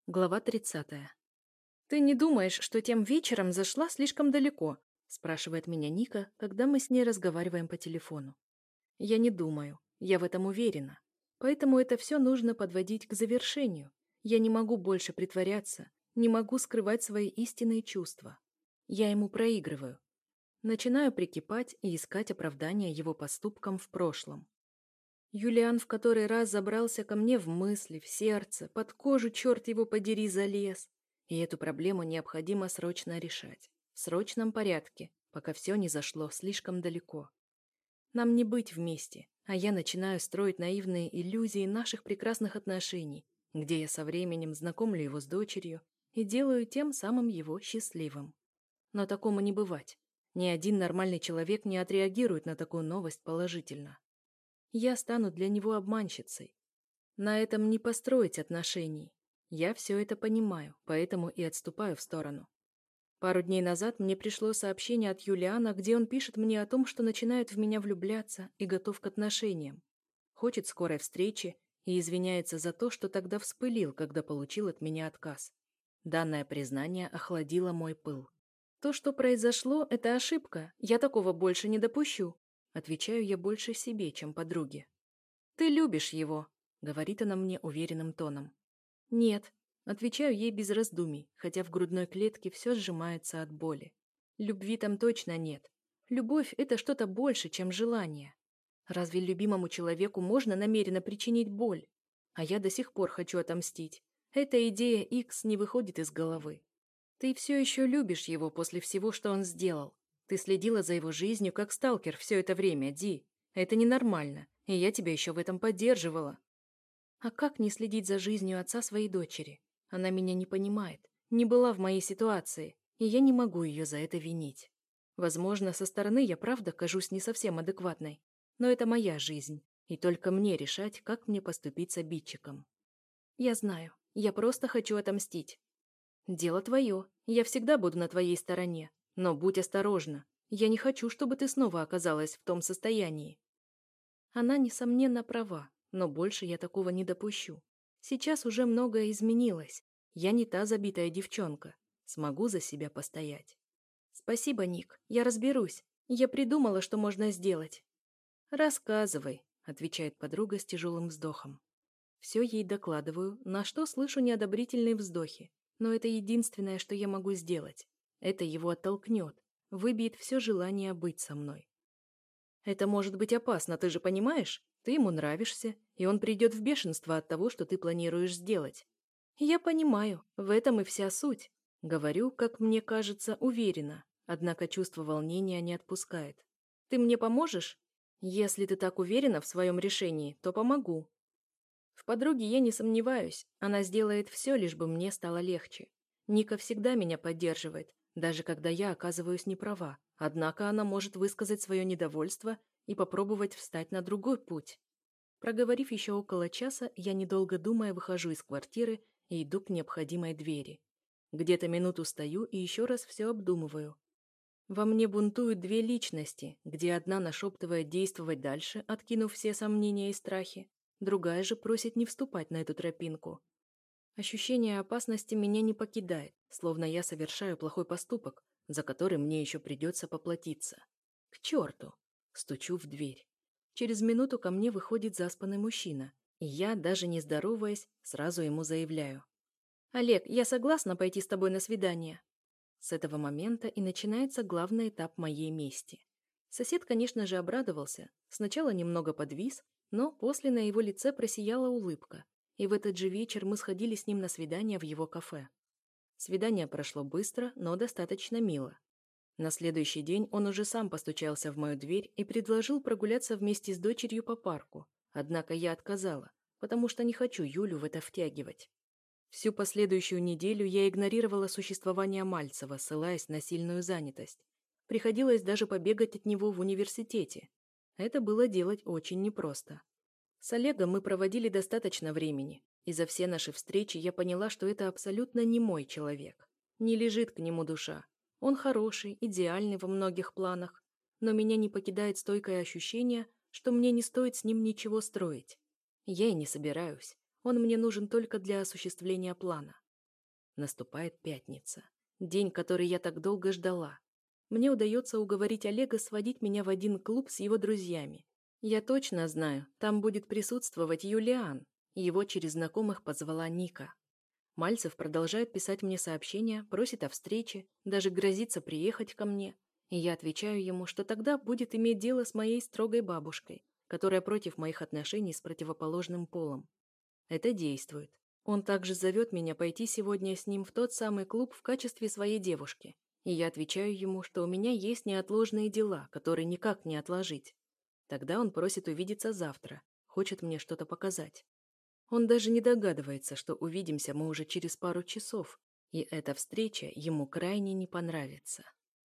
Глава 30. «Ты не думаешь, что тем вечером зашла слишком далеко?» спрашивает меня Ника, когда мы с ней разговариваем по телефону. Я не думаю, я в этом уверена. Поэтому это все нужно подводить к завершению. Я не могу больше притворяться, не могу скрывать свои истинные чувства. Я ему проигрываю. Начинаю прикипать и искать оправдания его поступкам в прошлом. Юлиан в который раз забрался ко мне в мысли, в сердце, под кожу, черт его подери, залез. И эту проблему необходимо срочно решать. В срочном порядке, пока все не зашло слишком далеко. Нам не быть вместе, а я начинаю строить наивные иллюзии наших прекрасных отношений, где я со временем знакомлю его с дочерью и делаю тем самым его счастливым. Но такому не бывать. Ни один нормальный человек не отреагирует на такую новость положительно. Я стану для него обманщицей. На этом не построить отношений. Я все это понимаю, поэтому и отступаю в сторону. Пару дней назад мне пришло сообщение от Юлиана, где он пишет мне о том, что начинает в меня влюбляться и готов к отношениям. Хочет скорой встречи и извиняется за то, что тогда вспылил, когда получил от меня отказ. Данное признание охладило мой пыл. То, что произошло, это ошибка. Я такого больше не допущу. Отвечаю я больше себе, чем подруге. «Ты любишь его», — говорит она мне уверенным тоном. «Нет», — отвечаю ей без раздумий, хотя в грудной клетке все сжимается от боли. Любви там точно нет. Любовь — это что-то больше, чем желание. Разве любимому человеку можно намеренно причинить боль? А я до сих пор хочу отомстить. Эта идея Икс не выходит из головы. Ты все еще любишь его после всего, что он сделал. Ты следила за его жизнью, как сталкер все это время, Ди. Это ненормально, и я тебя еще в этом поддерживала. А как не следить за жизнью отца своей дочери? Она меня не понимает, не была в моей ситуации, и я не могу ее за это винить. Возможно, со стороны я правда кажусь не совсем адекватной, но это моя жизнь, и только мне решать, как мне поступить с обидчиком. Я знаю, я просто хочу отомстить. Дело твое, я всегда буду на твоей стороне, но будь осторожна. Я не хочу, чтобы ты снова оказалась в том состоянии. Она, несомненно, права, но больше я такого не допущу. Сейчас уже многое изменилось. Я не та забитая девчонка. Смогу за себя постоять. Спасибо, Ник, я разберусь. Я придумала, что можно сделать. Рассказывай, отвечает подруга с тяжелым вздохом. Все ей докладываю, на что слышу неодобрительные вздохи. Но это единственное, что я могу сделать. Это его оттолкнет, выбьет все желание быть со мной. Это может быть опасно, ты же понимаешь? Ты ему нравишься, и он придет в бешенство от того, что ты планируешь сделать. Я понимаю, в этом и вся суть. Говорю, как мне кажется, уверенно, однако чувство волнения не отпускает. Ты мне поможешь? Если ты так уверена в своем решении, то помогу. В подруге я не сомневаюсь, она сделает все, лишь бы мне стало легче. Ника всегда меня поддерживает, даже когда я оказываюсь неправа, однако она может высказать свое недовольство и попробовать встать на другой путь. Проговорив еще около часа, я, недолго думая, выхожу из квартиры и иду к необходимой двери. Где-то минуту стою и еще раз все обдумываю. Во мне бунтуют две личности, где одна нашептывает действовать дальше, откинув все сомнения и страхи, другая же просит не вступать на эту тропинку. Ощущение опасности меня не покидает, словно я совершаю плохой поступок, за который мне еще придется поплатиться. К черту! Стучу в дверь. Через минуту ко мне выходит заспанный мужчина, и я, даже не здороваясь, сразу ему заявляю. «Олег, я согласна пойти с тобой на свидание». С этого момента и начинается главный этап моей мести. Сосед, конечно же, обрадовался, сначала немного подвис, но после на его лице просияла улыбка, и в этот же вечер мы сходили с ним на свидание в его кафе. Свидание прошло быстро, но достаточно мило. На следующий день он уже сам постучался в мою дверь и предложил прогуляться вместе с дочерью по парку, однако я отказала, потому что не хочу Юлю в это втягивать. Всю последующую неделю я игнорировала существование Мальцева, ссылаясь на сильную занятость. Приходилось даже побегать от него в университете. Это было делать очень непросто. С Олегом мы проводили достаточно времени, и за все наши встречи я поняла, что это абсолютно не мой человек. Не лежит к нему душа. Он хороший, идеальный во многих планах, но меня не покидает стойкое ощущение, что мне не стоит с ним ничего строить. Я и не собираюсь. Он мне нужен только для осуществления плана. Наступает пятница. День, который я так долго ждала. Мне удается уговорить Олега сводить меня в один клуб с его друзьями. Я точно знаю, там будет присутствовать Юлиан. Его через знакомых позвала Ника. Мальцев продолжает писать мне сообщения, просит о встрече, даже грозится приехать ко мне. И я отвечаю ему, что тогда будет иметь дело с моей строгой бабушкой, которая против моих отношений с противоположным полом. Это действует. Он также зовет меня пойти сегодня с ним в тот самый клуб в качестве своей девушки. И я отвечаю ему, что у меня есть неотложные дела, которые никак не отложить. Тогда он просит увидеться завтра, хочет мне что-то показать. Он даже не догадывается, что увидимся мы уже через пару часов, и эта встреча ему крайне не понравится.